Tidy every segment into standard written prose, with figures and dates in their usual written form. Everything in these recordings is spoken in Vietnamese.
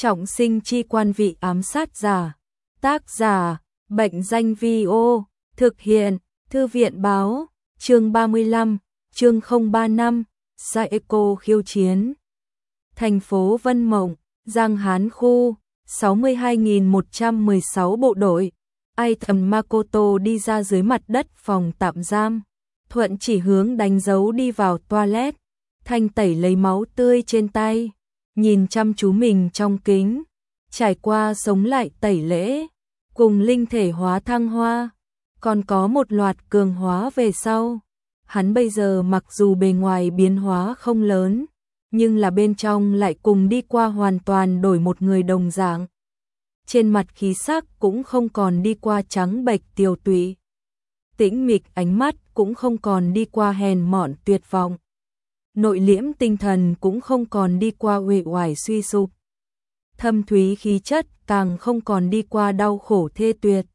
Trọng sinh chi quan vị ám sát giả. Tác giả, Bệnh danh Vi-ô. Thực hiện, Thư viện báo. Chương 35, chương 035, Saeko khiêu chiến. Thành phố Vân Mộng, Giang Hán khu, 62.116 bộ đội. Aiton Makoto đi ra dưới mặt đất phòng tạm giam. Thuận chỉ hướng đánh dấu đi vào toilet. Thanh tẩy lấy máu tươi trên tay. Nhìn chăm chú mình trong kính. Trải qua sống lại tẩy lễ. Cùng linh thể hóa thăng hoa. Còn có một loạt cường hóa về sau. Hắn bây giờ mặc dù bề ngoài biến hóa không lớn, nhưng là bên trong lại cùng đi qua hoàn toàn đổi một người đồng dạng. Trên mặt khí sắc cũng không còn đi qua trắng bệch tiều tụy. Tĩnh mịch ánh mắt cũng không còn đi qua hèn mọn tuyệt vọng. Nội liễm tinh thần cũng không còn đi qua uể oải suy sụp. Thâm thúy khí chất càng không còn đi qua đau khổ thê tuyệt.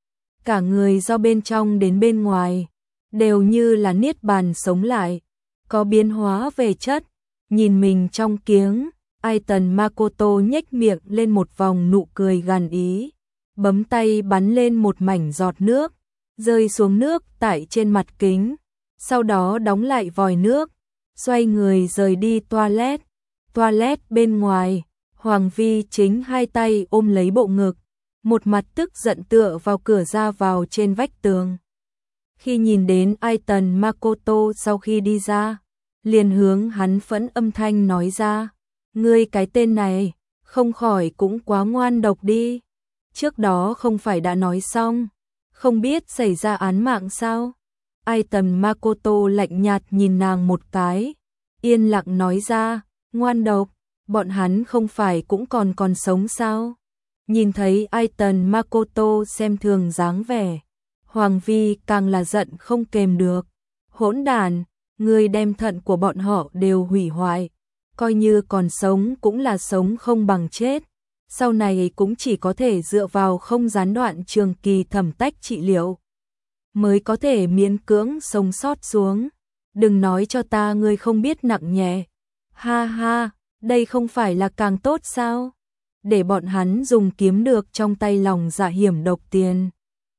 Cả người do bên trong đến bên ngoài đều như là niết bàn sống lại, có biến hóa về chất. Nhìn mình trong kiếng, Aiton Makoto nhếch miệng lên một vòng nụ cười gằn ý, bấm tay bắn lên một mảnh giọt nước, rơi xuống nước tại trên mặt kính, sau đó đóng lại vòi nước, xoay người rời đi toilet. Toilet bên ngoài, Hoàng Vi chính hai tay ôm lấy bộ ngực, một mặt tức giận tựa vào cửa ra vào trên vách tường. Khi nhìn đến Aiton Makoto sau khi đi ra, liền hướng hắn phẫn âm thanh nói ra, ngươi cái tên này, không khỏi cũng quá ngoan độc đi. Trước đó không phải đã nói xong, không biết xảy ra án mạng sao? Aiton Makoto lạnh nhạt nhìn nàng một cái, yên lặng nói ra, ngoan độc, bọn hắn không phải cũng còn sống sao? Nhìn thấy Aiton Makoto xem thường dáng vẻ, Hoàng Vi càng là giận không kềm được. Hỗn đản, ngươi đem thận của bọn họ đều hủy hoại, coi như còn sống cũng là sống không bằng chết. Sau này cũng chỉ có thể dựa vào không gián đoạn trường kỳ thẩm tách trị liệu mới có thể miễn cưỡng sống sót xuống. Đừng nói cho ta ngươi không biết nặng nhẹ. Ha ha, đây không phải là càng tốt sao? Để bọn hắn dùng kiếm được trong tay lòng dạ hiểm độc tiền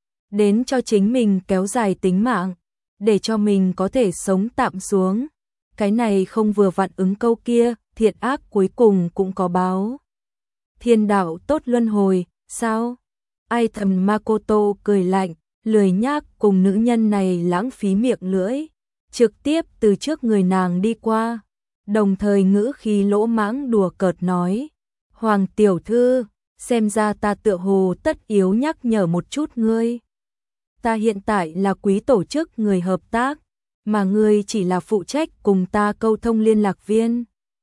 đến cho chính mình kéo dài tính mạng, để cho mình có thể sống tạm xuống. Cái này không vừa vặn ứng câu kia, thiện ác cuối cùng cũng có báo. Thiên đạo tốt luân hồi, sao? Aiton Makoto cười lạnh, lười nhác cùng nữ nhân này lãng phí miệng lưỡi, trực tiếp từ trước người nàng đi qua, đồng thời ngữ khí lỗ mãng đùa cợt nói, Hoàng tiểu thư, xem ra ta tựa hồ tất yếu nhắc nhở một chút ngươi. Ta hiện tại là quý tổ chức người hợp tác, mà ngươi chỉ là phụ trách cùng ta câu thông liên lạc viên.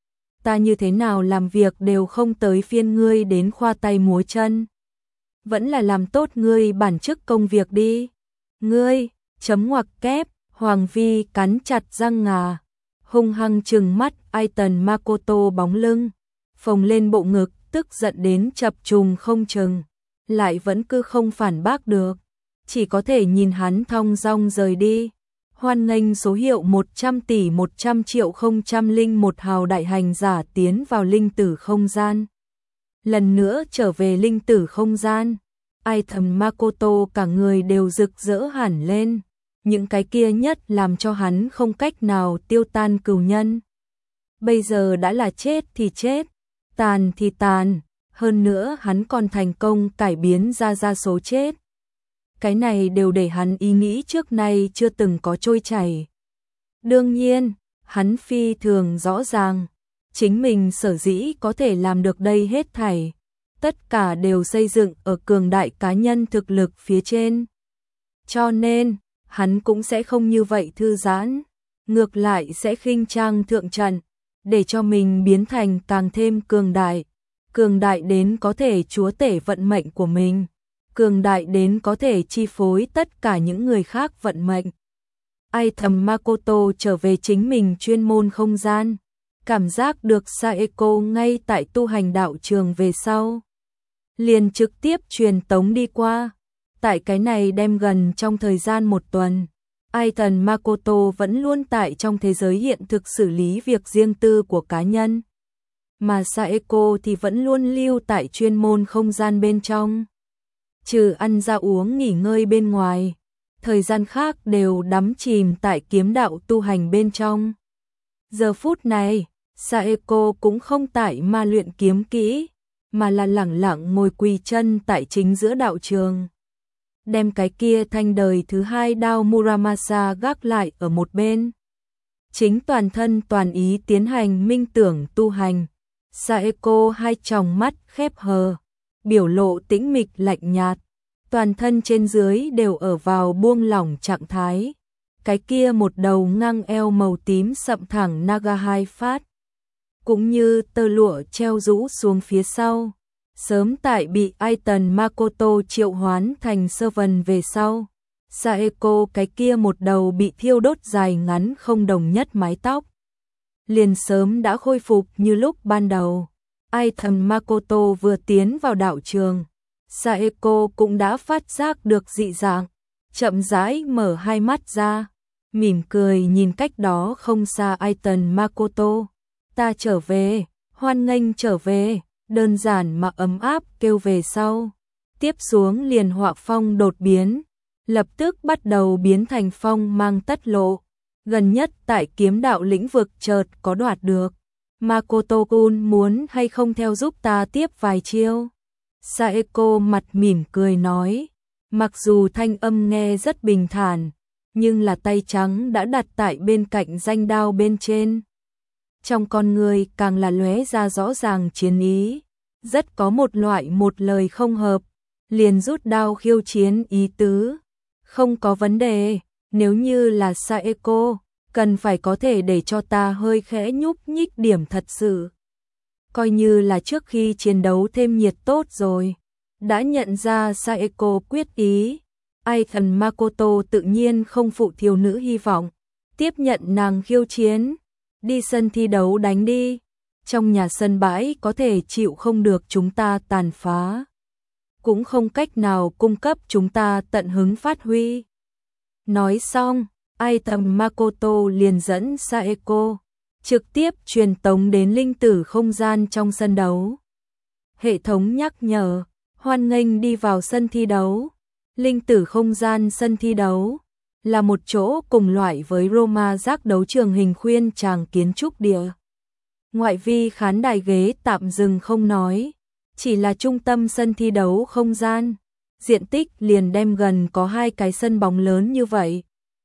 Ta như thế nào làm việc đều không tới phiên ngươi đến khoa tay múa chân. Vẫn là làm tốt ngươi bản chức công việc đi. Ngươi, chấm ngoặc kép, Hoàng Vi cắn chặt răng ngà, hung hăng trừng mắt Aiton Makoto bóng lưng, phồng lên bộ ngực, tức giận đến chập trùng không chừng, lại vẫn cứ không phản bác được, chỉ có thể nhìn hắn thong dong rời đi. Hoan nghênh số hiệu 100 tỷ 100 triệu 001 hào đại hành giả tiến vào linh tử không gian. Lần nữa trở về linh tử không gian, Aiton Makoto cả người đều rực rỡ hẳn lên, những cái kia nhất làm cho hắn không cách nào tiêu tan cừu nhân. Bây giờ đã là chết thì chết, tàn thì tàn, hơn nữa hắn còn thành công cải biến ra số chết. Cái này đều để hắn ý nghĩ trước nay chưa từng có trôi chảy. Đương nhiên, hắn phi thường rõ ràng, chính mình sở dĩ có thể làm được đây hết thảy, tất cả đều xây dựng ở cường đại cá nhân thực lực phía trên. Cho nên, hắn cũng sẽ không như vậy thư giãn, ngược lại sẽ khinh trang thượng trận, để cho mình biến thành càng thêm cường đại đến có thể chúa tể vận mệnh của mình. Cường đại đến có thể chi phối tất cả những người khác vận mệnh. Aiton Makoto trở về chính mình chuyên môn không gian, cảm giác được Saeko ngay tại tu hành đạo trường về sau, liền trực tiếp truyền tống đi qua. Tại cái này đem gần trong thời gian một tuần, Aiton Makoto vẫn luôn tại trong thế giới hiện thực xử lý việc riêng tư của cá nhân. mà Saeko thì vẫn luôn lưu tại chuyên môn không gian bên trong. Trừ ăn ra uống nghỉ ngơi bên ngoài, thời gian khác đều đắm chìm tại kiếm đạo tu hành bên trong. Giờ phút này, Saeko cũng không tại ma luyện kiếm kỹ, mà là lẳng lặng ngồi quỳ chân tại chính giữa đạo trường. Đem cái kia thanh đời thứ hai đao Muramasa gác lại ở một bên. Chính toàn thân toàn ý tiến hành minh tưởng tu hành. Saeko hai tròng mắt khép hờ, biểu lộ tĩnh mịch lạnh nhạt. Toàn thân trên dưới đều ở vào buông lỏng trạng thái. Cái kia một đầu ngang eo màu tím sậm thẳng naga hai phát, cũng như tơ lụa treo rũ xuống phía sau. Sớm tại bị Aiton Makoto triệu hoán thành servant về sau, Saeko cái kia một đầu bị thiêu đốt dài ngắn không đồng nhất mái tóc, liền sớm đã khôi phục như lúc ban đầu. Aiton Makoto vừa tiến vào đạo trường, Saeko cũng đã phát giác được dị dạng, chậm rãi mở hai mắt ra, mỉm cười nhìn cách đó không xa Aiton Makoto. Ta trở về, hoan nghênh trở về, đơn giản mà ấm áp kêu về sau. Tiếp xuống liền họa phong đột biến, lập tức bắt đầu biến thành phong mang tất lộ. Gần nhất tại kiếm đạo lĩnh vực chợt có đoạt được. Makoto-kun muốn hay không theo giúp ta tiếp vài chiêu? Saeko mặt mỉm cười nói, mặc dù thanh âm nghe rất bình thản, nhưng là tay trắng đã đặt tại bên cạnh danh đao bên trên. Trong con người càng là lóe ra rõ ràng chiến ý, rất có một loại một lời không hợp, liền rút đao khiêu chiến ý tứ. Không có vấn đề, nếu như là Saeko, cần phải có thể để cho ta hơi khẽ nhúc nhích điểm thật sự. Coi như là trước khi chiến đấu thêm nhiệt tốt rồi. Đã nhận ra Saeko quyết ý, Aiton Makoto tự nhiên không phụ thiếu nữ hy vọng, tiếp nhận nàng khiêu chiến. Đi sân thi đấu đánh đi, trong nhà sân bãi có thể chịu không được chúng ta tàn phá, cũng không cách nào cung cấp chúng ta tận hứng phát huy. Nói xong, Aiton Makoto liền dẫn Saeko trực tiếp truyền tống đến linh tử không gian trong sân đấu. Hệ thống nhắc nhở, hoan nghênh đi vào sân thi đấu. Linh tử không gian sân thi đấu là một chỗ cùng loại với Roma giác đấu trường hình khuyên tràng kiến trúc địa. Ngoại vi khán đài ghế tạm dừng không nói, chỉ là trung tâm sân thi đấu không gian, diện tích liền đem gần có 2 cái sân bóng lớn như vậy.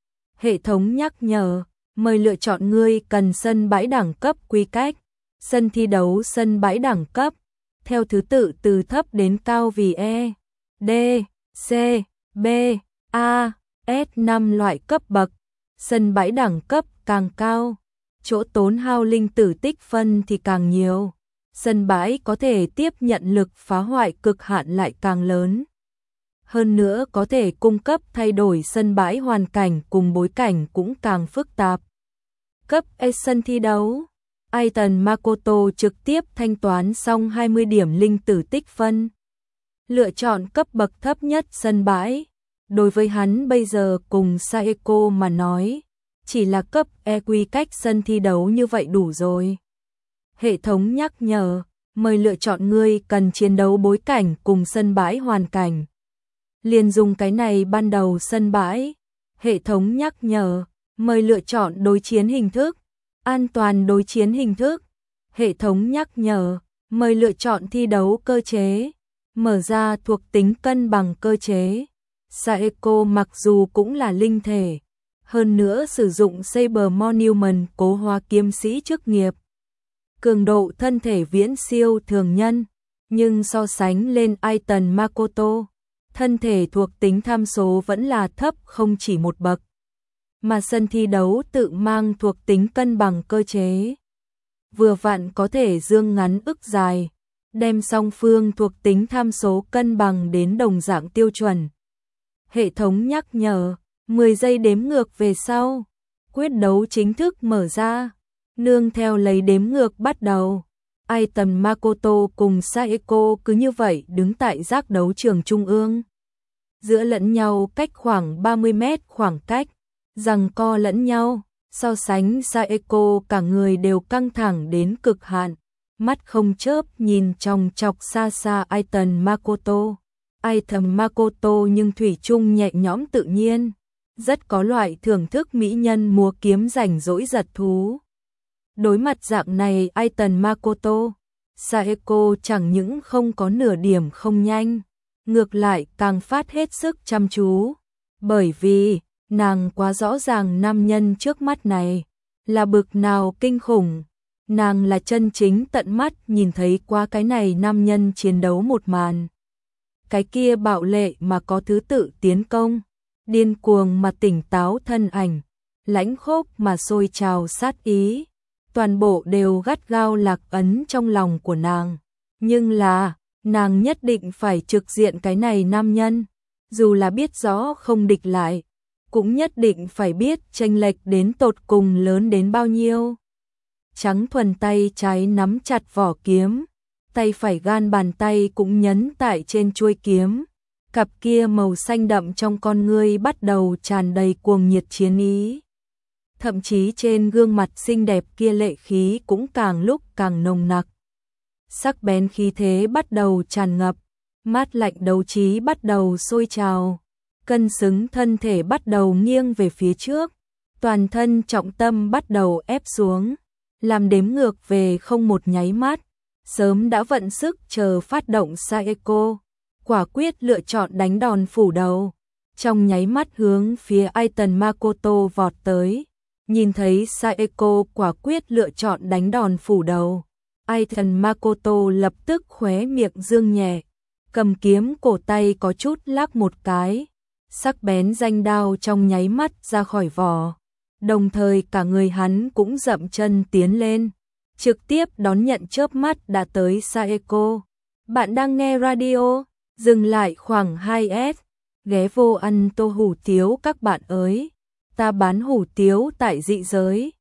Hệ thống nhắc nhở, mời lựa chọn ngươi cần sân bãi đẳng cấp quy cách. Sân thi đấu sân bãi đẳng cấp, theo thứ tự từ thấp đến cao vì E, D, C, B, A, S5 loại cấp bậc. Sân bãi đẳng cấp càng cao, chỗ tốn hao linh tử tích phân thì càng nhiều. Sân bãi có thể tiếp nhận lực phá hoại cực hạn lại càng lớn. Hơn nữa có thể cung cấp thay đổi sân bãi hoàn cảnh cùng bối cảnh cũng càng phức tạp. Cấp E sân thi đấu, Aiton Makoto trực tiếp thanh toán xong 20 điểm linh tử tích phân. Lựa chọn cấp bậc thấp nhất sân bãi. Đối với hắn bây giờ cùng Saeko mà nói, chỉ là cấp E quy cách sân thi đấu như vậy đủ rồi. Hệ thống nhắc nhở, mời lựa chọn ngươi cần chiến đấu bối cảnh cùng sân bãi hoàn cảnh. Liền dùng cái này ban đầu sân bãi. Hệ thống nhắc nhở, mời lựa chọn đối chiến hình thức, an toàn đối chiến hình thức. Hệ thống nhắc nhở, mời lựa chọn thi đấu cơ chế, mở ra thuộc tính cân bằng cơ chế. Saeko mặc dù cũng là linh thể, hơn nữa sử dụng Saber Monument cố hóa kiếm sĩ chức nghiệp. Cường độ thân thể viễn siêu thường nhân, nhưng so sánh lên Aiton Makoto, thân thể thuộc tính tham số vẫn là thấp không chỉ một bậc. Mà sân thi đấu tự mang thuộc tính cân bằng cơ chế. Vừa vặn có thể dương ngắn ức dài, đem song phương thuộc tính tham số cân bằng đến đồng dạng tiêu chuẩn. Hệ thống nhắc nhở, 10 giây đếm ngược về sau, quyết đấu chính thức mở ra. Nương theo lấy đếm ngược bắt đầu, Aiton Makoto cùng Saeko cứ như vậy đứng tại giác đấu trường trung ương. Giữa lẫn nhau cách khoảng 30 mét khoảng cách, giằng co lẫn nhau, so sánh Saeko cả người đều căng thẳng đến cực hạn, mắt không chớp nhìn chòng chọc xa xa Aiton Makoto. Aiton Makoto nhưng thủy chung nhẹ nhõm tự nhiên, rất có loại thưởng thức mỹ nhân múa kiếm rảnh rỗi giật thú. Đối mặt dạng này Aiton Makoto, Saeko chẳng những không có nửa điểm không nhanh, ngược lại càng phát hết sức chăm chú, bởi vì nàng quá rõ ràng nam nhân trước mắt này là bực nào kinh khủng. Nàng là chân chính tận mắt nhìn thấy qua cái này nam nhân chiến đấu một màn. Cái kia bạo lệ mà có thứ tự tiến công, điên cuồng mà tỉnh táo thân ảnh, lãnh khốc mà sôi trào sát ý, toàn bộ đều gắt gao lạc ấn trong lòng của nàng. Nhưng là, nàng nhất định phải trực diện cái này nam nhân, dù là biết rõ không địch lại, cũng nhất định phải biết chênh lệch đến tột cùng lớn đến bao nhiêu. Trắng thuần tay trái nắm chặt vỏ kiếm, tay phải gan bàn tay cũng nhấn tại trên chuôi kiếm. Cặp kia màu xanh đậm trong con ngươi bắt đầu tràn đầy cuồng nhiệt chiến ý. Thậm chí trên gương mặt xinh đẹp kia lệ khí cũng càng lúc càng nồng nặc. Sắc bén khí thế bắt đầu tràn ngập, mát lạnh đấu trí bắt đầu sôi trào, cân xứng thân thể bắt đầu nghiêng về phía trước, toàn thân trọng tâm bắt đầu ép xuống, làm đếm ngược về không một nháy mắt, sớm đã vận sức chờ phát động Saeko, quả quyết lựa chọn đánh đòn phủ đầu, trong nháy mắt hướng phía Aiton Makoto vọt tới. Nhìn thấy Saeko quả quyết lựa chọn đánh đòn phủ đầu, Aiton Makoto lập tức khóe miệng dương nhẹ, cầm kiếm cổ tay có chút lắc một cái, sắc bén danh đao trong nháy mắt ra khỏi vỏ, đồng thời cả người hắn cũng dậm chân tiến lên, trực tiếp đón nhận chớp mắt đã tới Saeko. Bạn đang nghe radio, dừng lại khoảng 2S, ghé vô ăn tô hủ tiếu các bạn ơi, ta bán hủ tiếu tại dị giới.